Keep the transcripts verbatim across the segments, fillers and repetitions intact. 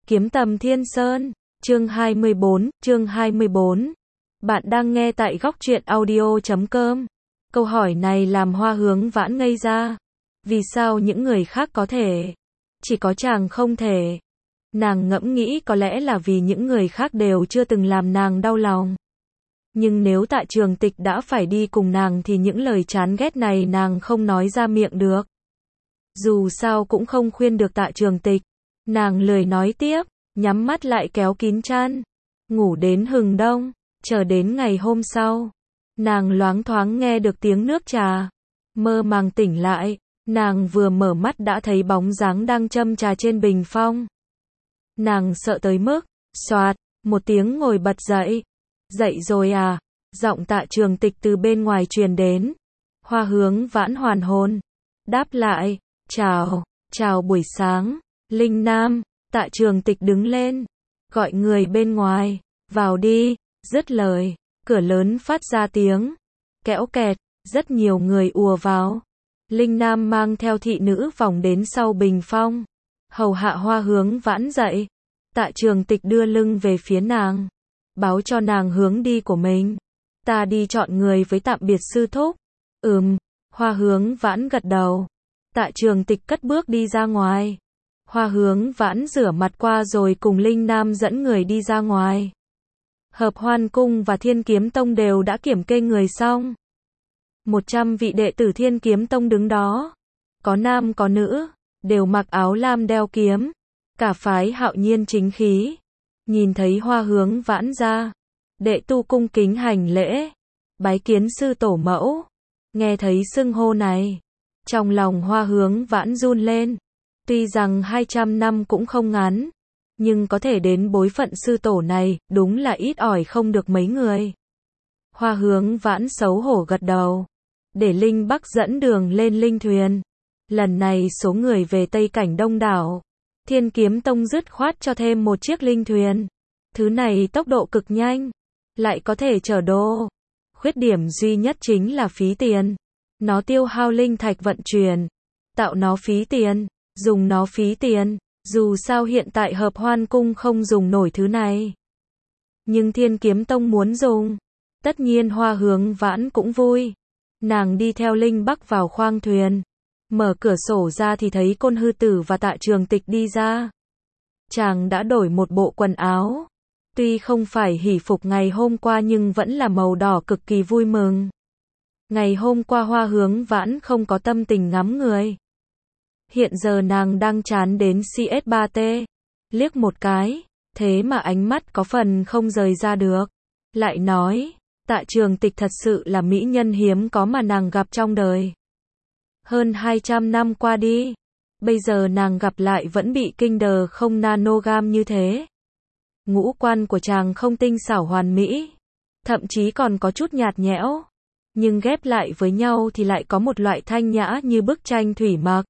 Kiếm Tầm Thiên Sơn, chương hai mươi bốn, chương hai mươi bốn. Bạn đang nghe tại góc truyện audio chấm com. Câu hỏi này làm Hoa Hướng Vãn ngây ra. Vì sao những người khác có thể, chỉ có chàng không thể? Nàng ngẫm nghĩ có lẽ là vì những người khác đều chưa từng làm nàng đau lòng. Nhưng nếu Tạ Trường Tịch đã phải đi cùng nàng thì những lời chán ghét này nàng không nói ra miệng được. Dù sao cũng không khuyên được Tạ Trường Tịch. Nàng lười nói tiếp, nhắm mắt lại kéo kín chăn, ngủ đến hừng đông, chờ đến ngày hôm sau. Nàng loáng thoáng nghe được tiếng nước trà, mơ màng tỉnh lại, nàng vừa mở mắt đã thấy bóng dáng đang châm trà trên bình phong. Nàng sợ tới mức, xoạt, một tiếng ngồi bật dậy. Dậy rồi à? Giọng Tạ Trường Tịch từ bên ngoài truyền đến. Hoa Hướng Vãn hoàn hồn, đáp lại, chào, chào buổi sáng. Linh Nam, Tạ Trường Tịch đứng lên, gọi người bên ngoài, vào đi, dứt lời, cửa lớn phát ra tiếng kéo kẹt, rất nhiều người ùa vào. Linh Nam mang theo thị nữ vòng đến sau bình phong, hầu hạ Hoa Hướng Vãn dậy. Tạ Trường Tịch đưa lưng về phía nàng, báo cho nàng hướng đi của mình. Ta đi chọn người với tạm biệt sư thúc. Ừm, Hoa Hướng Vãn gật đầu. Tạ Trường Tịch cất bước đi ra ngoài. Hoa Hướng Vãn rửa mặt qua rồi cùng Linh Nam dẫn người đi ra ngoài. Hợp Hoan Cung và Thiên Kiếm Tông đều đã kiểm kê người xong. Một trăm vị đệ tử Thiên Kiếm Tông đứng đó. Có nam có nữ, đều mặc áo lam đeo kiếm. Cả phái hạo nhiên chính khí. Nhìn thấy Hoa Hướng Vãn ra, đệ tu cung kính hành lễ, bái kiến sư tổ mẫu. Nghe thấy xưng hô này, trong lòng Hoa Hướng Vãn run lên. Tuy rằng hai trăm năm cũng không ngắn, nhưng có thể đến bối phận sư tổ này, đúng là ít ỏi không được mấy người. Hoa Hướng Vãn xấu hổ gật đầu, để Linh Bắc dẫn đường lên linh thuyền. Lần này số người về Tây Cảnh đông đảo, Thiên Kiếm Tông dứt khoát cho thêm một chiếc linh thuyền. Thứ này tốc độ cực nhanh, lại có thể chở đồ. Khuyết điểm duy nhất chính là phí tiền. Nó tiêu hao linh thạch vận chuyển, tạo nó phí tiền. Dùng nó phí tiền, dù sao hiện tại Hợp Hoan Cung không dùng nổi thứ này. Nhưng Thiên Kiếm Tông muốn dùng, tất nhiên Hoa Hướng Vãn cũng vui. Nàng đi theo Linh Bắc vào khoang thuyền, mở cửa sổ ra thì thấy Côn Hư Tử và Tạ Trường Tịch đi ra. Chàng đã đổi một bộ quần áo, tuy không phải hỷ phục ngày hôm qua nhưng vẫn là màu đỏ cực kỳ vui mừng. Ngày hôm qua Hoa Hướng Vãn không có tâm tình ngắm người. Hiện giờ nàng đang chán đến C S ba T, liếc một cái, thế mà ánh mắt có phần không rời ra được. Lại nói, Tạ Trường Tịch thật sự là mỹ nhân hiếm có mà nàng gặp trong đời. Hơn hai trăm năm qua đi, bây giờ nàng gặp lại vẫn bị kinh đờ không nanogam như thế. Ngũ quan của chàng không tinh xảo hoàn mỹ, thậm chí còn có chút nhạt nhẽo, nhưng ghép lại với nhau thì lại có một loại thanh nhã như bức tranh thủy mặc.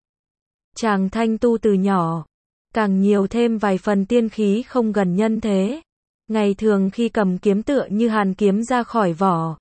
Chàng thanh tu từ nhỏ, càng nhiều thêm vài phần tiên khí không gần nhân thế. Ngày thường khi cầm kiếm tựa như hàn kiếm ra khỏi vỏ,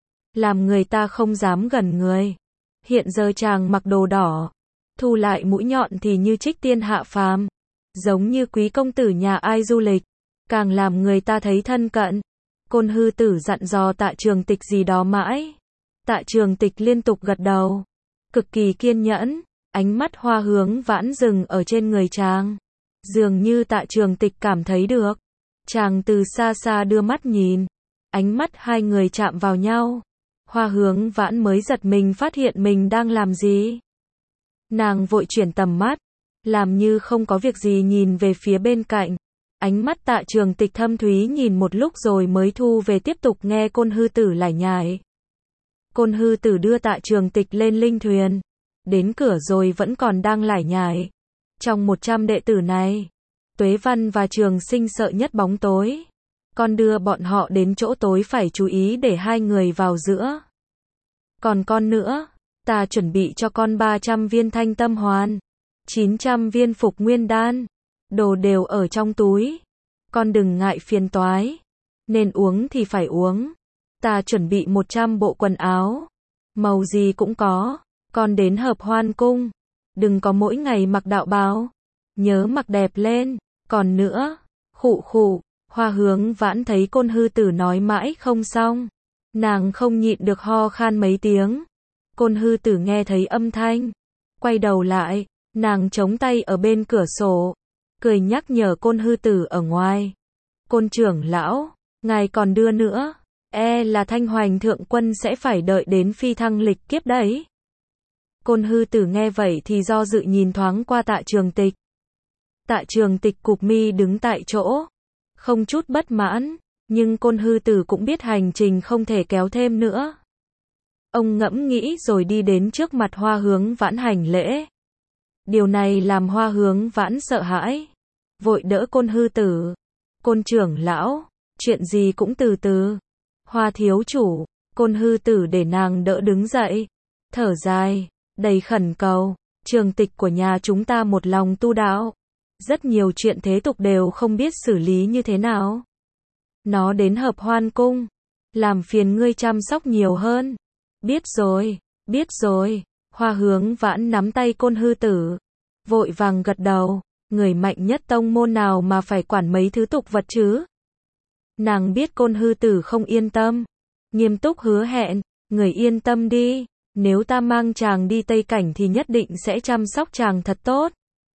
làm người ta không dám gần người. Hiện giờ chàng mặc đồ đỏ, thu lại mũi nhọn thì như trích tiên hạ phàm, giống như quý công tử nhà ai du lịch, càng làm người ta thấy thân cận. Côn Hư Tử dặn dò Tạ Trường Tịch gì đó mãi. Tạ Trường Tịch liên tục gật đầu, cực kỳ kiên nhẫn. Ánh mắt Hoa Hướng Vãn dừng ở trên người chàng. Dường như Tạ Trường Tịch cảm thấy được. Chàng từ xa xa đưa mắt nhìn. Ánh mắt hai người chạm vào nhau. Hoa Hướng Vãn mới giật mình phát hiện mình đang làm gì. Nàng vội chuyển tầm mắt, làm như không có việc gì nhìn về phía bên cạnh. Ánh mắt Tạ Trường Tịch thâm thúy nhìn một lúc rồi mới thu về tiếp tục nghe Côn Hư Tử lải nhải. Côn Hư Tử đưa Tạ Trường Tịch lên linh thuyền. Đến cửa rồi vẫn còn đang lải nhải. Trong một trăm đệ tử này, Tuế Văn và Trường Sinh sợ nhất bóng tối. Con đưa bọn họ đến chỗ tối phải chú ý để hai người vào giữa. Còn con nữa, ta chuẩn bị cho con ba trăm viên thanh tâm hoàn, chín trăm viên phục nguyên đan. Đồ đều ở trong túi. Con đừng ngại phiền toái. Nên uống thì phải uống. Ta chuẩn bị một trăm bộ quần áo. Màu gì cũng có. Con đến Hợp Hoan Cung, đừng có mỗi ngày mặc đạo bào, nhớ mặc đẹp lên. Còn nữa, khụ khụ, Hoa Hướng Vãn thấy Côn Hư Tử nói mãi không xong. Nàng không nhịn được ho khan mấy tiếng. Côn Hư Tử nghe thấy âm thanh. Quay đầu lại, nàng chống tay ở bên cửa sổ. Cười nhắc nhở Côn Hư Tử ở ngoài. Côn trưởng lão, ngài còn đưa nữa. E là Thanh Hoành thượng quân sẽ phải đợi đến phi thăng lịch kiếp đấy. Côn Hư Tử nghe vậy thì do dự nhìn thoáng qua Tạ Trường Tịch. Tạ Trường Tịch cụp mi đứng tại chỗ. Không chút bất mãn. Nhưng Côn Hư Tử cũng biết hành trình không thể kéo thêm nữa. Ông ngẫm nghĩ rồi đi đến trước mặt Hoa Hướng Vãn hành lễ. Điều này làm Hoa Hướng Vãn sợ hãi. Vội đỡ Côn Hư Tử. Côn trưởng lão, chuyện gì cũng từ từ. Hoa thiếu chủ, Côn Hư Tử để nàng đỡ đứng dậy. Thở dài, đầy khẩn cầu. Trường Tịch của nhà chúng ta một lòng tu đạo. Rất nhiều chuyện thế tục đều không biết xử lý như thế nào. Nó đến Hợp Hoan cung. Làm phiền ngươi chăm sóc nhiều hơn. Biết rồi, biết rồi. Hoa Hướng Vãn nắm tay Côn Hư Tử. Vội vàng gật đầu. Người mạnh nhất tông môn nào mà phải quản mấy thứ tục vật chứ? Nàng biết Côn Hư Tử không yên tâm. Nghiêm túc hứa hẹn. Người yên tâm đi. Nếu ta mang chàng đi Tây Cảnh thì nhất định sẽ chăm sóc chàng thật tốt.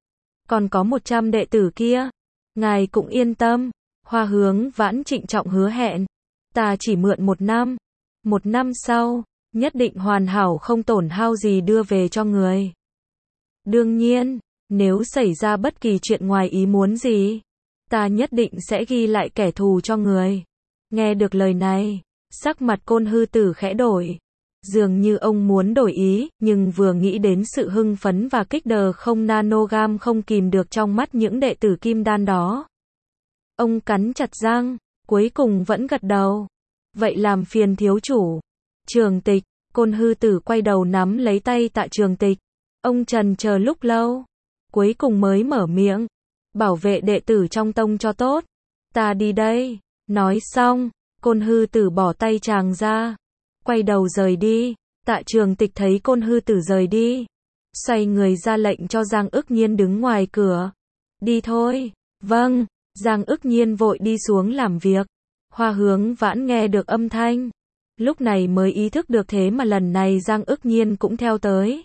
Còn có một trăm đệ tử kia. Ngài cũng yên tâm. Hoa Hướng Vãn trịnh trọng hứa hẹn. Ta chỉ mượn một năm. Một năm sau, nhất định hoàn hảo không tổn hao gì đưa về cho người. Đương nhiên, nếu xảy ra bất kỳ chuyện ngoài ý muốn gì, ta nhất định sẽ ghi lại kẻ thù cho người. Nghe được lời này, sắc mặt Côn Hư Tử khẽ đổi. Dường như ông muốn đổi ý, nhưng vừa nghĩ đến sự hưng phấn và kích đờ không nanogam không kìm được trong mắt những đệ tử kim đan đó. Ông cắn chặt răng, cuối cùng vẫn gật đầu. Vậy làm phiền thiếu chủ. Trường Tịch, Côn Hư Tử quay đầu nắm lấy tay Tạ Trường Tịch. Ông trần chờ lúc lâu, cuối cùng mới mở miệng. Bảo vệ đệ tử trong tông cho tốt. Ta đi đây. Nói xong, Côn Hư Tử bỏ tay chàng ra. Quay đầu rời đi. Tạ Trường Tịch thấy Côn Hư Tử rời đi. Xoay người ra lệnh cho Giang Ức Nhiên đứng ngoài cửa. Đi thôi. Vâng. Giang Ức Nhiên vội đi xuống làm việc. Hoa Hướng Vãn nghe được âm thanh. Lúc này mới ý thức được thế mà lần này Giang Ức Nhiên cũng theo tới.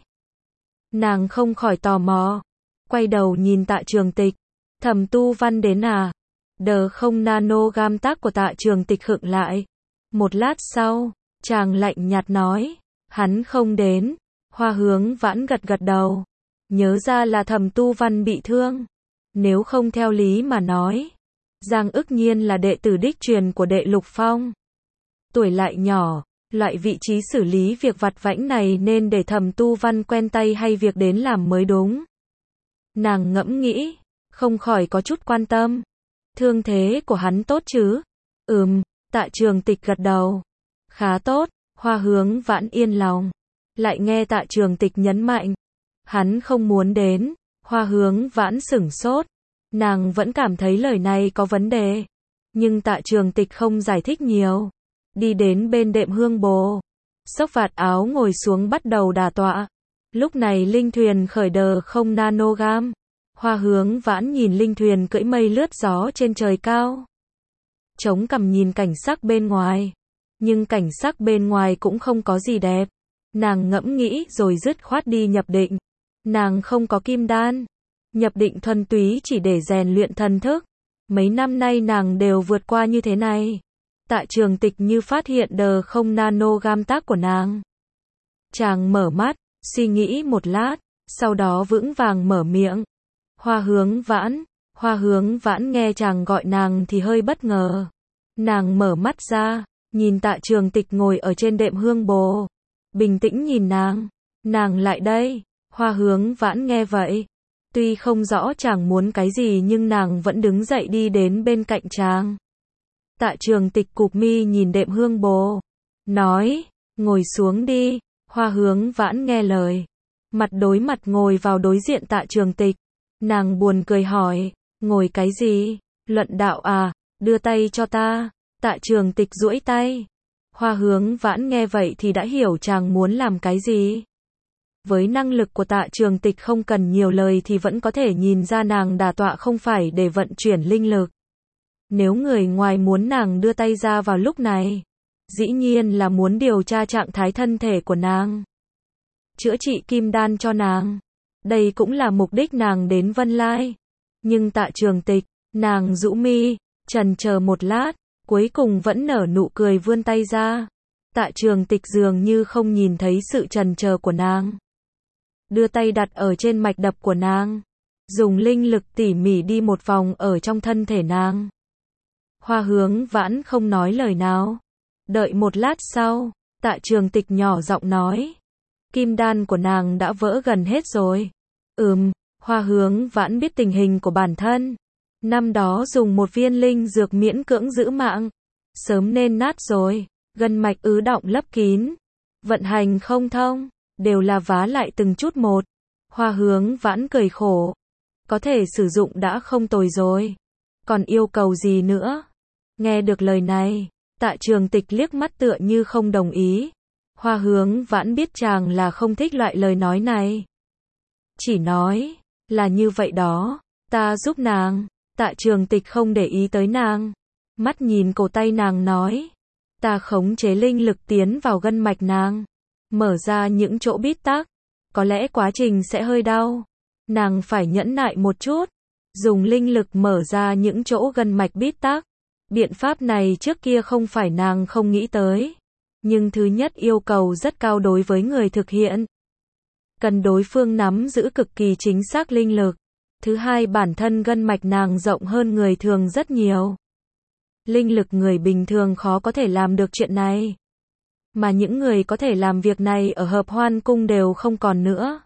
Nàng không khỏi tò mò. Quay đầu nhìn Tạ Trường Tịch. Thẩm Tu Văn đến à? Đờ không nano gam tác của Tạ Trường Tịch khựng lại. Một lát sau, chàng lạnh nhạt nói. Hắn không đến. Hoa Hướng Vãn gật gật đầu. Nhớ ra là Thẩm Tu Văn bị thương. Nếu không theo lý mà nói, Giang Ức Nhiên là đệ tử đích truyền của đệ Lục Phong. Tuổi lại nhỏ, loại vị trí xử lý việc vặt vãnh này nên để Thẩm Tu Văn quen tay hay việc đến làm mới đúng. Nàng ngẫm nghĩ, không khỏi có chút quan tâm. Thương thế của hắn tốt chứ? Ừm, Tạ Trường Tịch gật đầu. Khá tốt. Hoa Hướng Vãn yên lòng. Lại nghe Tạ Trường Tịch nhấn mạnh. Hắn không muốn đến. Hoa Hướng Vãn sửng sốt. Nàng vẫn cảm thấy lời này có vấn đề. Nhưng Tạ Trường Tịch không giải thích nhiều. Đi đến bên đệm hương bồ. Xốc vạt áo ngồi xuống bắt đầu đả tọa. Lúc này linh thuyền khởi đờ không nanogam. Hoa Hướng Vãn nhìn linh thuyền cưỡi mây lướt gió trên trời cao. Chống cằm nhìn cảnh sắc bên ngoài. Nhưng cảnh sắc bên ngoài cũng không có gì đẹp. Nàng ngẫm nghĩ rồi dứt khoát đi nhập định. Nàng không có kim đan. Nhập định thuần túy chỉ để rèn luyện thần thức. Mấy năm nay nàng đều vượt qua như thế này. Tạ Trường Tịch như phát hiện đờ không nano gam tác của nàng. Chàng mở mắt, suy nghĩ một lát, sau đó vững vàng mở miệng. Hoa Hướng Vãn. Hoa Hướng Vãn nghe chàng gọi nàng thì hơi bất ngờ. Nàng mở mắt ra, nhìn Tạ Trường Tịch ngồi ở trên đệm hương bồ. Bình tĩnh nhìn nàng. Nàng lại đây. Hoa Hướng Vãn nghe vậy. Tuy không rõ chàng muốn cái gì nhưng nàng vẫn đứng dậy đi đến bên cạnh chàng. Tạ Trường Tịch cụp mi nhìn đệm hương bồ. Nói, ngồi xuống đi. Hoa Hướng Vãn nghe lời. Mặt đối mặt ngồi vào đối diện Tạ Trường Tịch. Nàng buồn cười hỏi, ngồi cái gì? Luận đạo à? Đưa tay cho ta. Tạ Trường Tịch duỗi tay. Hoa Hướng Vãn nghe vậy thì đã hiểu chàng muốn làm cái gì. Với năng lực của Tạ Trường Tịch không cần nhiều lời thì vẫn có thể nhìn ra nàng đả tọa không phải để vận chuyển linh lực. Nếu người ngoài muốn nàng đưa tay ra vào lúc này, dĩ nhiên là muốn điều tra trạng thái thân thể của nàng, chữa trị kim đan cho nàng. Đây cũng là mục đích nàng đến Vân Lai. Nhưng Tạ Trường Tịch, nàng rũ mi, chần chờ một lát, cuối cùng vẫn nở nụ cười vươn tay ra. Tạ Trường Tịch dường như không nhìn thấy sự chần chờ của nàng. Đưa tay đặt ở trên mạch đập của nàng, dùng linh lực tỉ mỉ đi một vòng ở trong thân thể nàng. Hoa Hướng Vãn không nói lời nào. Đợi một lát sau, Tạ Trường Tịch nhỏ giọng nói. Kim đan của nàng đã vỡ gần hết rồi. Ừm, Hoa Hướng Vãn biết tình hình của bản thân. Năm đó dùng một viên linh dược miễn cưỡng giữ mạng. Sớm nên nát rồi, gân mạch ứ đọng lấp kín. Vận hành không thông, đều là vá lại từng chút một. Hoa Hướng Vãn cười khổ. Có thể sử dụng đã không tồi rồi. Còn yêu cầu gì nữa? Nghe được lời này, Tạ Trường Tịch liếc mắt tựa như không đồng ý. Hoa Hướng Vãn biết chàng là không thích loại lời nói này. Chỉ nói, là như vậy đó, ta giúp nàng. Tạ Trường Tịch không để ý tới nàng. Mắt nhìn cổ tay nàng nói. Ta khống chế linh lực tiến vào gân mạch nàng. Mở ra những chỗ bít tắc. Có lẽ quá trình sẽ hơi đau. Nàng phải nhẫn nại một chút. Dùng linh lực mở ra những chỗ gân mạch bít tắc. Biện pháp này trước kia không phải nàng không nghĩ tới. Nhưng thứ nhất yêu cầu rất cao đối với người thực hiện. Cần đối phương nắm giữ cực kỳ chính xác linh lực. Thứ hai bản thân gân mạch nàng rộng hơn người thường rất nhiều. Linh lực người bình thường khó có thể làm được chuyện này. Mà những người có thể làm việc này ở Hợp Hoan Cung đều không còn nữa.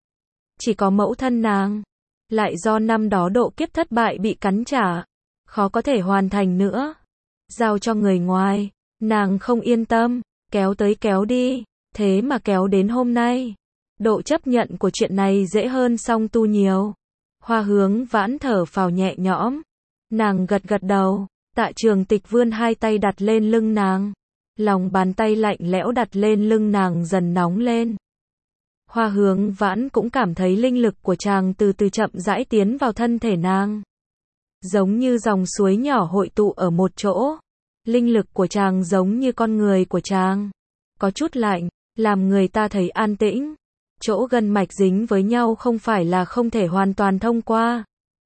Chỉ có mẫu thân nàng. Lại do năm đó độ kiếp thất bại bị cắn trả. Khó có thể hoàn thành nữa. Giao cho người ngoài. Nàng không yên tâm. Kéo tới kéo đi. Thế mà kéo đến hôm nay. Độ chấp nhận của chuyện này dễ hơn Song Tu nhiều. Hoa Hướng Vãn thở phào nhẹ nhõm. Nàng gật gật đầu. Tạ Trường Tịch vươn hai tay đặt lên lưng nàng. Lòng bàn tay lạnh lẽo đặt lên lưng nàng dần nóng lên. Hoa Hướng Vãn cũng cảm thấy linh lực của chàng từ từ chậm rãi tiến vào thân thể nàng. Giống như dòng suối nhỏ hội tụ ở một chỗ. Linh lực của chàng giống như con người của chàng. Có chút lạnh, làm người ta thấy an tĩnh. Chỗ gân mạch dính với nhau không phải là không thể hoàn toàn thông qua.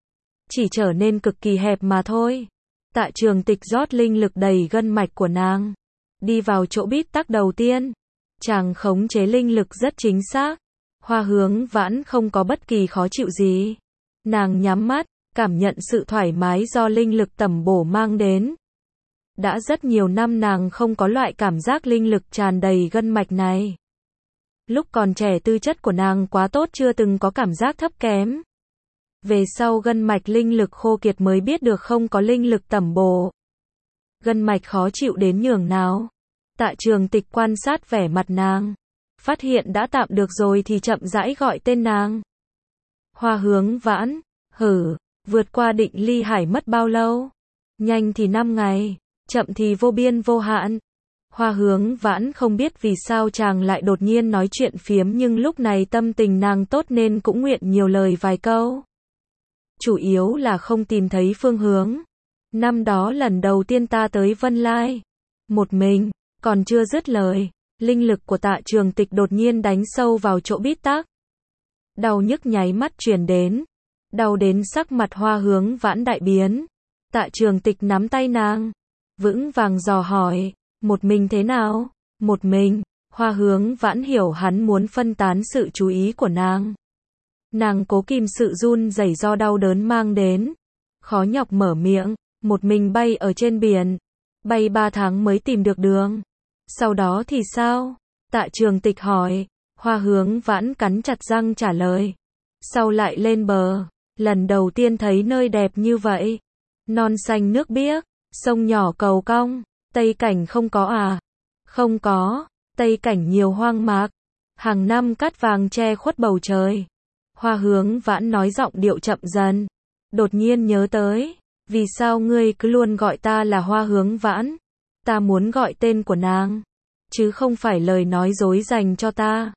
Chỉ trở nên cực kỳ hẹp mà thôi. Tạ Trường Tịch rót linh lực đầy gân mạch của nàng. Đi vào chỗ bít tắc đầu tiên. Chàng khống chế linh lực rất chính xác. Hoa Hướng Vãn không có bất kỳ khó chịu gì. Nàng nhắm mắt, cảm nhận sự thoải mái do linh lực tẩm bổ mang đến. Đã rất nhiều năm nàng không có loại cảm giác linh lực tràn đầy gân mạch này. Lúc còn trẻ tư chất của nàng quá tốt chưa từng có cảm giác thấp kém. Về sau gân mạch linh lực khô kiệt mới biết được không có linh lực tẩm bổ. Gân mạch khó chịu đến nhường nào. Tạ Trường Tịch quan sát vẻ mặt nàng. Phát hiện đã tạm được rồi thì chậm rãi gọi tên nàng. Hoa Hướng Vãn, hử, vượt qua Định Ly Hải mất bao lâu? Nhanh thì năm ngày, chậm thì vô biên vô hạn. Hoa Hướng Vãn không biết vì sao chàng lại đột nhiên nói chuyện phiếm nhưng lúc này tâm tình nàng tốt nên cũng nguyện nhiều lời vài câu. Chủ yếu là không tìm thấy phương hướng. Năm đó lần đầu tiên ta tới Vân Lai. Một mình, còn chưa dứt lời. Linh lực của Tạ Trường Tịch đột nhiên đánh sâu vào chỗ bít tắc. Đau nhức nháy mắt truyền đến. Đau đến sắc mặt Hoa Hướng Vãn đại biến. Tạ Trường Tịch nắm tay nàng. Vững vàng dò hỏi. Một mình thế nào? Một mình. Hoa Hướng Vãn hiểu hắn muốn phân tán sự chú ý của nàng. Nàng cố kìm sự run rẩy do đau đớn mang đến. Khó nhọc mở miệng. Một mình bay ở trên biển. Bay ba tháng mới tìm được đường. Sau đó thì sao? Tạ Trường Tịch hỏi. Hoa Hướng Vãn cắn chặt răng trả lời. Sau lại lên bờ. Lần đầu tiên thấy nơi đẹp như vậy. Non xanh nước biếc. Sông nhỏ cầu cong. Tây cảnh không có à? Không có. Tây cảnh nhiều hoang mạc. Hàng năm cát vàng che khuất bầu trời. Hoa Hướng Vãn nói giọng điệu chậm dần. Đột nhiên nhớ tới. Vì sao ngươi cứ luôn gọi ta là Hoa Hướng Vãn? Ta muốn gọi tên của nàng. Chứ không phải lời nói dối dành cho ta.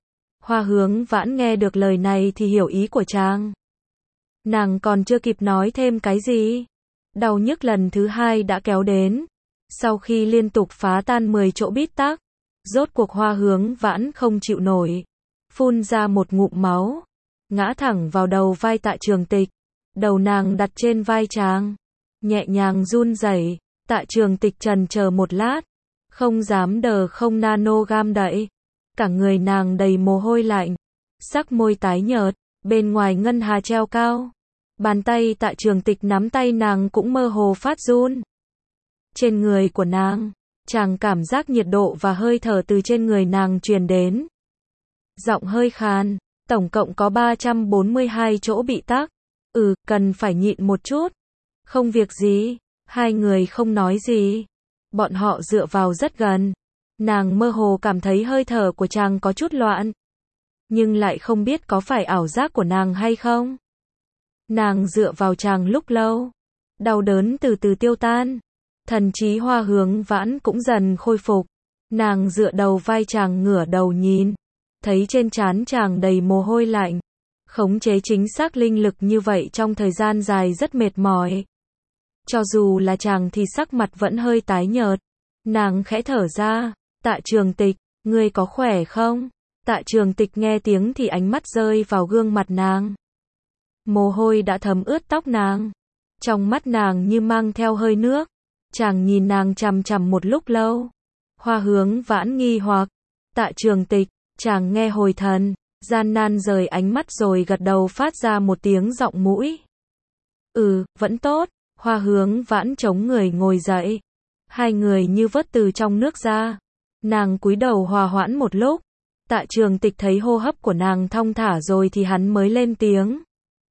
Hoa Hướng Vãn nghe được lời này thì hiểu ý của chàng. Nàng còn chưa kịp nói thêm cái gì. Đau nhức lần thứ hai đã kéo đến. Sau khi liên tục phá tan mười chỗ bít tắc, rốt cuộc Hoa Hướng Vãn không chịu nổi. Phun ra một ngụm máu. Ngã thẳng vào đầu vai Tạ Trường Tịch. Đầu nàng đặt trên vai chàng. Nhẹ nhàng run rẩy. Tạ Trường Tịch trần chờ một lát. Không dám đờ không nano gam đậy. Cả người nàng đầy mồ hôi lạnh. Sắc môi tái nhợt. Bên ngoài ngân hà treo cao. Bàn tay Tạ Trường Tịch nắm tay nàng cũng mơ hồ phát run. Trên người của nàng, chàng cảm giác nhiệt độ và hơi thở từ trên người nàng truyền đến. Giọng hơi khàn, tổng cộng có ba trăm bốn mươi hai chỗ bị tắc. Ừ, cần phải nhịn một chút. Không việc gì, hai người không nói gì. Bọn họ dựa vào rất gần. Nàng mơ hồ cảm thấy hơi thở của chàng có chút loạn. Nhưng lại không biết có phải ảo giác của nàng hay không. Nàng dựa vào chàng lúc lâu. Đau đớn từ từ tiêu tan. Thần trí Hoa Hướng Vãn cũng dần khôi phục. Nàng dựa đầu vai chàng ngửa đầu nhìn. Thấy trên trán chàng đầy mồ hôi lạnh. Khống chế chính xác linh lực như vậy trong thời gian dài rất mệt mỏi. Cho dù là chàng thì sắc mặt vẫn hơi tái nhợt. Nàng khẽ thở ra. Tạ Trường Tịch, ngươi có khỏe không? Tạ Trường Tịch nghe tiếng thì ánh mắt rơi vào gương mặt nàng. Mồ hôi đã thấm ướt tóc nàng. Trong mắt nàng như mang theo hơi nước. Chàng nhìn nàng chằm chằm một lúc lâu. Hoa Hướng Vãn nghi hoặc. Tạ Trường Tịch, chàng nghe hồi thần, gian nan rời ánh mắt rồi gật đầu phát ra một tiếng giọng mũi. Ừ, vẫn tốt. Hoa Hướng Vãn chống người ngồi dậy. Hai người như vớt từ trong nước ra. Nàng cúi đầu hòa hoãn một lúc. Tạ Trường Tịch thấy hô hấp của nàng thong thả rồi thì hắn mới lên tiếng.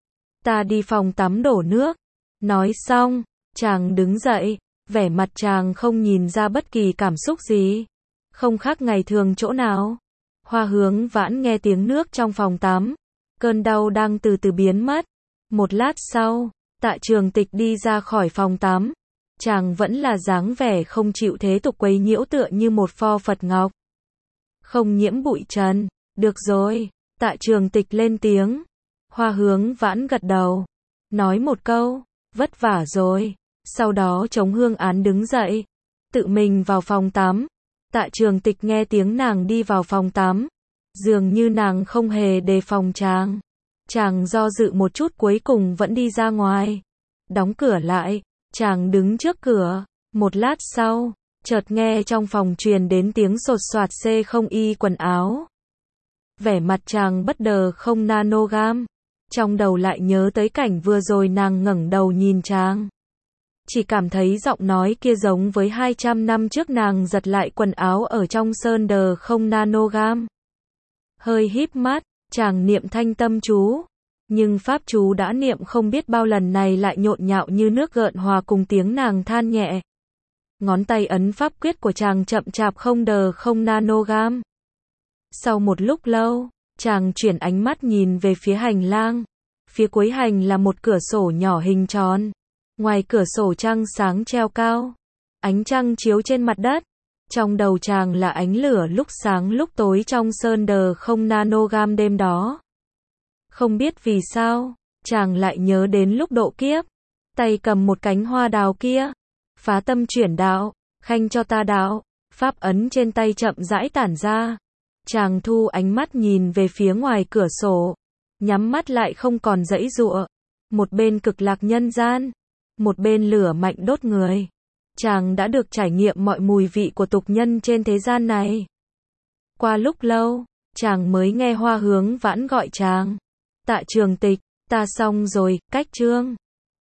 Ta đi phòng tắm đổ nước. Nói xong, chàng đứng dậy. Vẻ mặt chàng không nhìn ra bất kỳ cảm xúc gì. Không khác ngày thường chỗ nào. Hoa Hướng Vãn nghe tiếng nước trong phòng tắm. Cơn đau đang từ từ biến mất. Một lát sau, Tạ Trường Tịch đi ra khỏi phòng tắm. Chàng vẫn là dáng vẻ không chịu thế tục quấy nhiễu tựa như một pho Phật ngọc. Không nhiễm bụi trần. Được rồi. Tạ Trường Tịch lên tiếng. Hoa Hướng Vãn gật đầu. Nói một câu. Vất vả rồi. Sau đó chống hương án đứng dậy. Tự mình vào phòng tắm. Tạ Trường Tịch nghe tiếng nàng đi vào phòng tắm. Dường như nàng không hề đề phòng chàng. Chàng do dự một chút cuối cùng vẫn đi ra ngoài. Đóng cửa lại. Chàng đứng trước cửa. Một lát sau, chợt nghe trong phòng truyền đến tiếng sột soạt xê không y quần áo. Vẻ mặt chàng bất đờ không nanogam. Trong đầu lại nhớ tới cảnh vừa rồi nàng ngẩng đầu nhìn chàng. Chỉ cảm thấy giọng nói kia giống với hai trăm năm trước nàng giật lại quần áo ở trong sơn đờ không nanogam. Hơi híp mắt, chàng niệm thanh tâm chú. Nhưng pháp chú đã niệm không biết bao lần này lại nhộn nhạo như nước gợn hòa cùng tiếng nàng than nhẹ. Ngón tay ấn pháp quyết của chàng chậm chạp không đờ không nanogam. Sau một lúc lâu, chàng chuyển ánh mắt nhìn về phía hành lang. Phía cuối hành là một cửa sổ nhỏ hình tròn. Ngoài cửa sổ trăng sáng treo cao. Ánh trăng chiếu trên mặt đất. Trong đầu chàng là ánh lửa lúc sáng lúc tối trong sơn đờ không nanogam đêm đó. Không biết vì sao, chàng lại nhớ đến lúc độ kiếp. Tay cầm một cánh hoa đào kia. Phá tâm chuyển đạo, khanh cho ta đạo. Pháp ấn trên tay chậm rãi tản ra. Chàng thu ánh mắt nhìn về phía ngoài cửa sổ. Nhắm mắt lại không còn giãy giụa. Một bên cực lạc nhân gian. Một bên lửa mạnh đốt người. Chàng đã được trải nghiệm mọi mùi vị của tục nhân trên thế gian này. Qua lúc lâu, chàng mới nghe Hoa Hướng Vãn gọi chàng. Tạ Trường Tịch, ta xong rồi, cách chương.